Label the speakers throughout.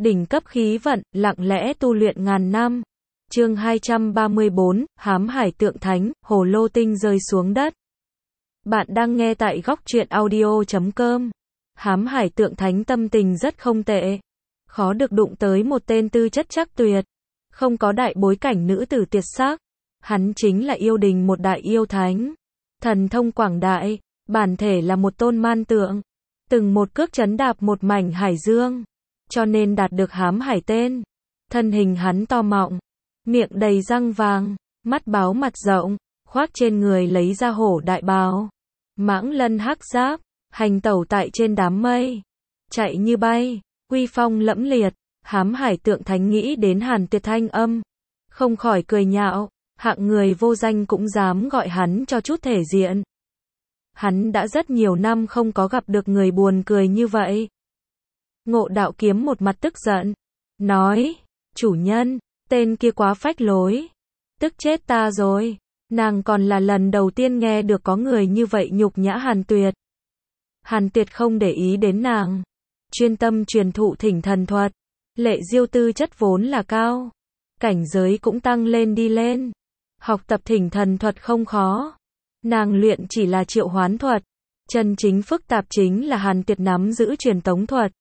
Speaker 1: Đỉnh cấp khí vận, lặng lẽ tu luyện ngàn năm. Chương 234, Hám Hải Tượng Thánh, Hồ Lô Tinh rơi xuống đất. Bạn đang nghe tại góc truyện audio.com. Hám Hải Tượng Thánh tâm tình rất không tệ. Khó được đụng tới một tên tư chất chắc tuyệt. Không có đại bối cảnh nữ tử tuyệt sắc. Hắn chính là yêu đình một đại yêu thánh. Thần thông quảng đại, bản thể là một tôn man tượng. Từng một cước chấn đạp một mảnh hải dương. Cho nên đạt được Hám Hải tên. Thân hình hắn to mọng, miệng đầy răng vàng, mắt báo mặt rộng, khoác trên người lấy ra hổ đại bào. Mãng lân hắc giáp, hành tẩu tại trên đám mây. Chạy như bay, uy phong lẫm liệt. Hám Hải Tượng Thánh nghĩ đến Hàn Tuyệt thanh âm. Không khỏi cười nhạo, hạng người vô danh cũng dám gọi hắn cho chút thể diện. Hắn đã rất nhiều năm không có gặp được người buồn cười như vậy. Ngộ Đạo Kiếm một mặt tức giận, nói, chủ nhân, tên kia quá phách lối, tức chết ta rồi, nàng còn là lần đầu tiên nghe được có người như vậy nhục nhã Hàn Tuyệt. Hàn Tuyệt không để ý đến nàng, chuyên tâm truyền thụ thỉnh thần thuật. Lệ Diêu tư chất vốn là cao, cảnh giới cũng tăng lên đi lên. Học tập thỉnh thần thuật không khó, nàng luyện chỉ là triệu hoán thuật, chân chính phức tạp chính là Hàn Tuyệt nắm giữ truyền tống thuật.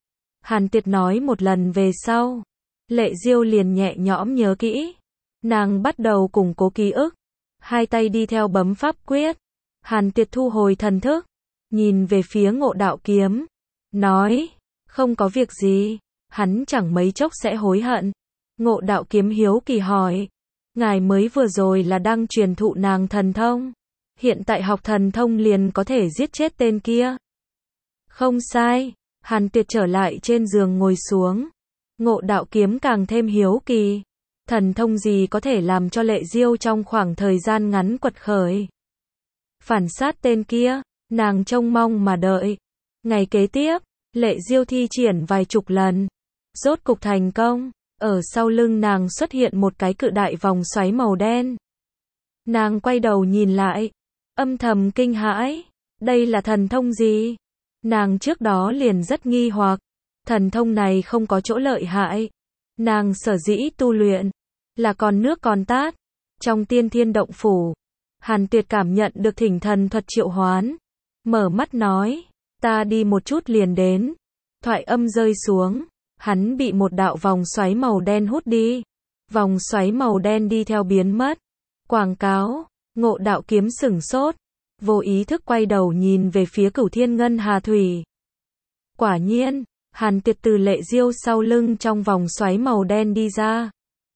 Speaker 1: Hàn Tuyệt nói một lần về sau, Lệ Diêu liền nhẹ nhõm nhớ kỹ. Nàng bắt đầu củng cố ký ức, hai tay đi theo bấm pháp quyết. Hàn Tuyệt thu hồi thần thức, nhìn về phía Ngộ Đạo Kiếm, nói, không có việc gì, hắn chẳng mấy chốc sẽ hối hận. Ngộ Đạo Kiếm hiếu kỳ hỏi, ngài mới vừa rồi là đang truyền thụ nàng thần thông, hiện tại học thần thông liền có thể giết chết tên kia? Không sai. Hàn Tuyệt trở lại trên giường ngồi xuống. Ngộ Đạo Kiếm càng thêm hiếu kỳ. Thần thông gì có thể làm cho Lệ Diêu trong khoảng thời gian ngắn quật khởi? Phản sát tên kia, nàng trông mong mà đợi. Ngày kế tiếp, Lệ Diêu thi triển vài chục lần. Rốt cục thành công. Ở sau lưng nàng xuất hiện một cái cự đại vòng xoáy màu đen. Nàng quay đầu nhìn lại, âm thầm kinh hãi. Đây là thần thông gì? Nàng trước đó liền rất nghi hoặc, thần thông này không có chỗ lợi hại. Nàng sở dĩ tu luyện, là còn nước còn tát. Trong Tiên Thiên Động Phủ, Hàn Tuyệt cảm nhận được thỉnh thần thuật triệu hoán. Mở mắt nói, ta đi một chút liền đến. Thoại âm rơi xuống, hắn bị một đạo vòng xoáy màu đen hút đi. Vòng xoáy màu đen đi theo biến mất. Quảng cáo, Ngộ Đạo Kiếm sửng sốt. Vô ý thức quay đầu nhìn về phía Cửu Thiên Ngân Hà Thủy. Quả nhiên, Hàn Tuyệt từ Lệ Diêu sau lưng trong vòng xoáy màu đen đi ra.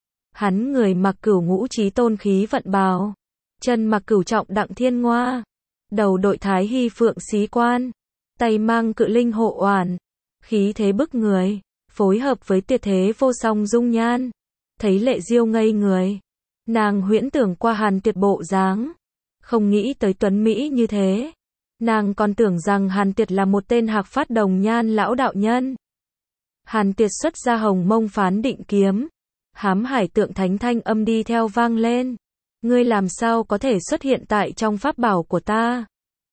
Speaker 1: Hắn người mặc Cửu Ngũ Chí Tôn khí vận bào, chân mặc Cửu Trọng Đặng Thiên Ngoa, đầu đội Thái Hy Phượng Xí Quan, tay mang Cự Linh Hộ Oản, khí thế bức người, phối hợp với tuyệt thế vô song dung nhan. Thấy Lệ Diêu ngây người, nàng huyễn tưởng qua Hàn Tuyệt bộ dáng. Không nghĩ tới tuấn Mỹ như thế. Nàng còn tưởng rằng Hàn Tuyệt là một tên hạc phát đồng nhan lão đạo nhân. Hàn Tuyệt xuất ra Hồng Mông Phán Định Kiếm. Hám Hải Tượng Thánh thanh âm đi theo vang lên. Ngươi làm sao có thể xuất hiện tại trong pháp bảo của ta?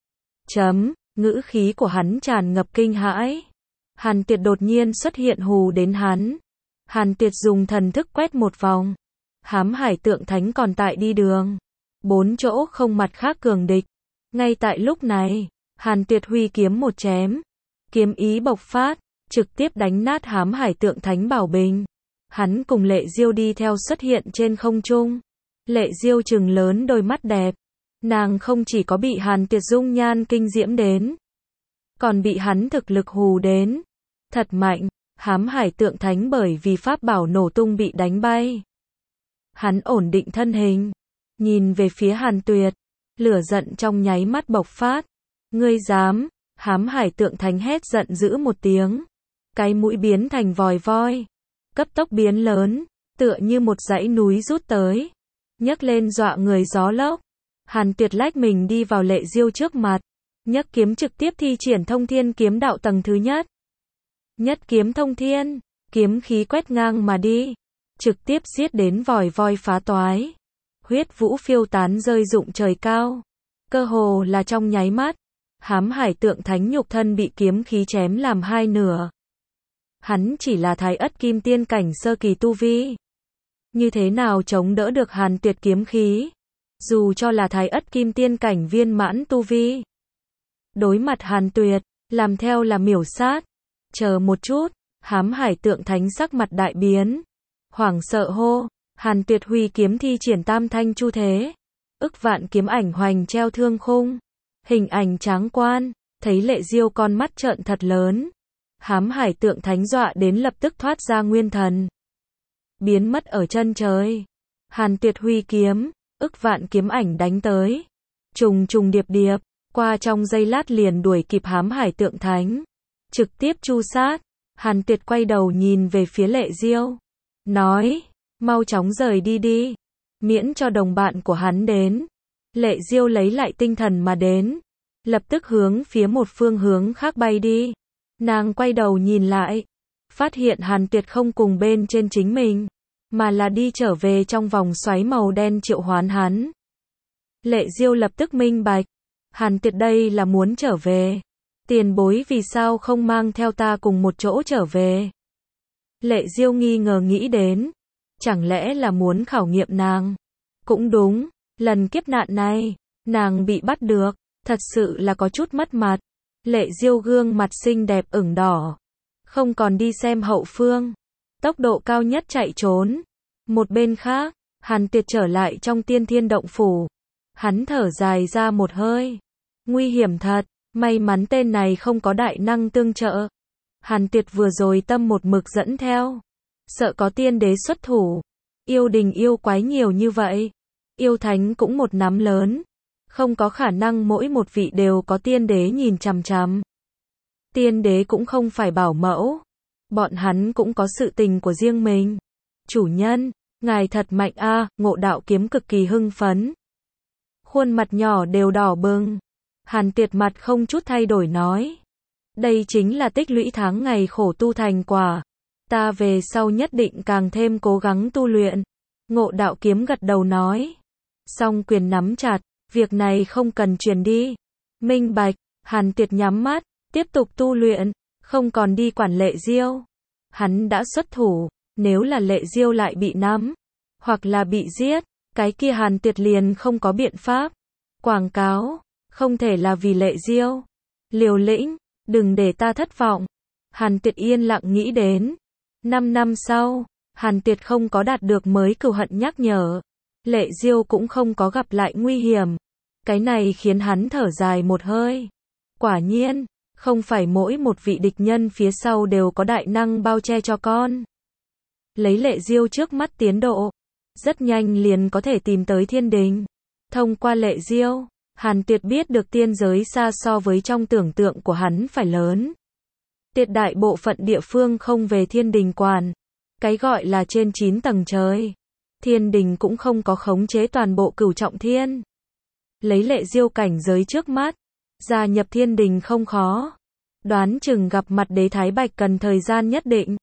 Speaker 1: Ngữ khí của hắn tràn ngập kinh hãi. Hàn Tuyệt đột nhiên xuất hiện hù đến hắn. Hàn Tuyệt dùng thần thức quét một vòng. Hám Hải Tượng Thánh còn tại đi đường. 4 chỗ không mặt khác cường địch. Ngay tại lúc này, Hàn Tuyệt huy kiếm một chém. Kiếm ý bộc phát, trực tiếp đánh nát Hám Hải Tượng Thánh bảo bình. Hắn cùng Lệ Diêu đi theo xuất hiện trên không trung. Lệ Diêu trừng lớn đôi mắt đẹp. Nàng không chỉ có bị Hàn Tuyệt dung nhan kinh diễm đến, còn bị hắn thực lực hù đến. Thật mạnh, Hám Hải Tượng Thánh bởi vì pháp bảo nổ tung bị đánh bay. Hắn ổn định thân hình, nhìn về phía Hàn Tuyệt, lửa giận trong nháy mắt bộc phát. Ngươi dám? Hám Hải Tượng Thánh hét giận dữ một tiếng. Cái mũi biến thành vòi voi, cấp tốc biến lớn, tựa như một dãy núi rút tới, nhấc lên dọa người gió lốc. Hàn Tuyệt lách mình đi vào Lệ Diêu trước mặt, nhấc kiếm trực tiếp thi triển Thông Thiên Kiếm Đạo tầng thứ nhất. Nhất kiếm thông thiên, kiếm khí quét ngang mà đi, trực tiếp giết đến vòi voi phá toái. Huyết vũ phiêu tán rơi rụng trời cao. Cơ hồ là trong nháy mắt, Hám Hải Tượng Thánh nhục thân bị kiếm khí chém làm hai nửa. hắn chỉ là thái ất kim tiên cảnh sơ kỳ tu vi. Như thế nào chống đỡ được Hàn Tuyệt kiếm khí? Dù cho là thái ất kim tiên cảnh viên mãn tu vi. Đối mặt Hàn Tuyệt, làm theo là miểu sát. Chờ một chút, Hám Hải Tượng Thánh sắc mặt đại biến. Hoảng sợ hô, Hàn Tuyệt huy kiếm thi triển tam thanh chu thế. Ức vạn kiếm ảnh hoành treo thương khung. Hình ảnh tráng quan, thấy Lệ Diêu con mắt trợn thật lớn. Hám Hải Tượng Thánh dọa đến lập tức thoát ra nguyên thần. Biến mất ở chân trời. Hàn Tuyệt huy kiếm, ức vạn kiếm ảnh đánh tới. Trùng trùng điệp điệp, qua trong giây lát liền đuổi kịp Hám Hải Tượng Thánh. Trực tiếp chu sát. Hàn Tuyệt quay đầu nhìn về phía Lệ Diêu. Nói, mau chóng rời đi đi. Miễn cho đồng bạn của hắn đến. Lệ Diêu lấy lại tinh thần mà đến. Lập tức hướng phía một phương hướng khác bay đi. Nàng quay đầu nhìn lại. Phát hiện Hàn Tuyệt không cùng bên trên chính mình. Mà là đi trở về trong vòng xoáy màu đen triệu hoán hắn. Lệ Diêu lập tức minh bạch. Hàn Tuyệt đây là muốn trở về. Tiền bối vì sao không mang theo ta cùng một chỗ trở về? Lệ Diêu nghi ngờ nghĩ đến. Chẳng lẽ là muốn khảo nghiệm nàng? Cũng đúng, lần kiếp nạn này, nàng bị bắt được, thật sự là có chút mất mặt. Lệ Diêu gương mặt xinh đẹp ửng đỏ. Không còn đi xem hậu phương. Tốc độ cao nhất chạy trốn. Một bên khác, Hàn Tuyệt trở lại trong Tiên Thiên Động Phủ. Hắn thở dài ra một hơi. Nguy hiểm thật, may mắn tên này không có đại năng tương trợ. Hàn Tuyệt vừa rồi tâm một mực dẫn theo. Sợ có tiên đế xuất thủ. Yêu đình yêu quái nhiều như vậy. Yêu thánh cũng một nắm lớn. Không có khả năng mỗi một vị đều có tiên đế nhìn chằm chằm. Tiên đế cũng không phải bảo mẫu. Bọn hắn cũng có sự tình của riêng mình. Chủ nhân, ngài thật mạnh a, Ngộ Đạo Kiếm cực kỳ hưng phấn. Khuôn mặt nhỏ đều đỏ bừng. Hàn Tuyệt mặt không chút thay đổi nói. Đây chính là tích lũy tháng ngày khổ tu thành quả. Ta về sau nhất định càng thêm cố gắng tu luyện. Ngộ Đạo Kiếm gật đầu nói. Song quyền nắm chặt, việc này không cần truyền đi. Minh bạch, Hàn Tuyệt nhắm mắt, tiếp tục tu luyện, không còn đi quản Lệ Diêu. Hắn đã xuất thủ, nếu là Lệ Diêu lại bị nắm, hoặc là bị giết, cái kia Hàn Tuyệt liền không có biện pháp. Quảng cáo, không thể là vì Lệ Diêu. Liều lĩnh, đừng để ta thất vọng. Hàn Tuyệt yên lặng nghĩ đến. 5 năm sau, Hàn Tuyệt không có đạt được mới cừu hận nhắc nhở. Lệ Diêu cũng không có gặp lại nguy hiểm. Cái này khiến hắn thở dài một hơi. Quả nhiên, không phải mỗi một vị địch nhân phía sau đều có đại năng bao che cho con. Lấy Lệ Diêu trước mắt tiến độ, rất nhanh liền có thể tìm tới thiên đình. Thông qua Lệ Diêu, Hàn Tuyệt biết được tiên giới xa so với trong tưởng tượng của hắn phải lớn. Tuyệt đại bộ phận địa phương không về thiên đình quản. Cái gọi là trên 9 tầng trời. Thiên đình cũng không có khống chế toàn bộ cửu trọng thiên. Lấy Lệ Diêu cảnh giới trước mắt, gia nhập thiên đình không khó. Đoán chừng gặp mặt đế Thái Bạch cần thời gian nhất định.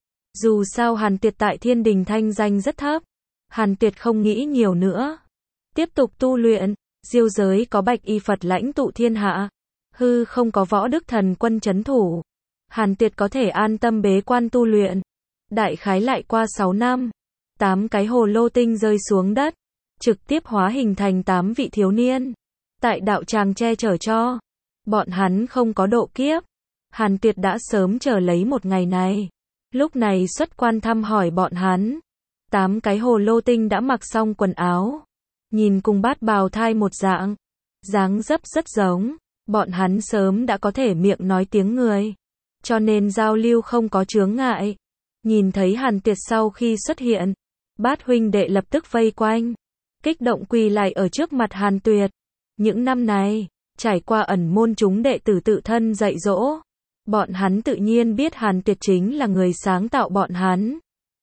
Speaker 1: Dù sao Hàn Tuyệt tại thiên đình thanh danh rất thấp. Hàn Tuyệt không nghĩ nhiều nữa. Tiếp tục tu luyện, Diêu giới có Bạch Y Phật lãnh tụ thiên hạ. Hư không có Võ Đức Thần Quân trấn thủ. Hàn Tuyệt có thể an tâm bế quan tu luyện. Đại khái lại qua 6 năm, 8 cái hồ lô tinh rơi xuống đất, trực tiếp hóa hình thành 8 vị thiếu niên. Tại đạo tràng che chở cho bọn hắn không có độ kiếp. Hàn Tuyệt đã sớm chờ lấy một ngày này. Lúc này xuất quan thăm hỏi bọn hắn. 8 cái hồ lô tinh đã mặc xong quần áo, nhìn cùng bát bào thai một dạng, dáng dấp rất giống. Bọn hắn sớm đã có thể miệng nói tiếng người, cho nên giao lưu không có chướng ngại. Nhìn thấy Hàn Tuyệt sau khi xuất hiện, bát huynh đệ lập tức vây quanh, kích động quỳ lại ở trước mặt Hàn Tuyệt. Những năm này, trải qua ẩn môn chúng đệ tử tự thân dạy dỗ, bọn hắn tự nhiên biết Hàn Tuyệt chính là người sáng tạo bọn hắn.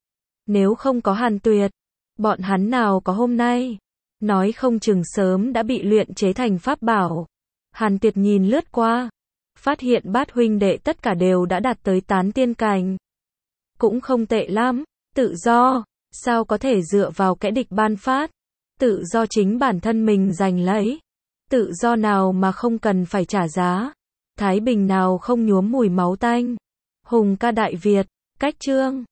Speaker 1: Nếu không có Hàn Tuyệt, bọn hắn nào có hôm nay, nói không chừng sớm đã bị luyện chế thành pháp bảo. Hàn Tuyệt nhìn lướt qua, phát hiện bát huynh đệ tất cả đều đã đạt tới tán tiên cảnh. Cũng không tệ lắm, tự do, sao có thể dựa vào kẻ địch ban phát, tự do chính bản thân mình giành lấy, tự do nào mà không cần phải trả giá, thái bình nào không nhuốm mùi máu tanh, Hùng ca Đại Việt, cách chương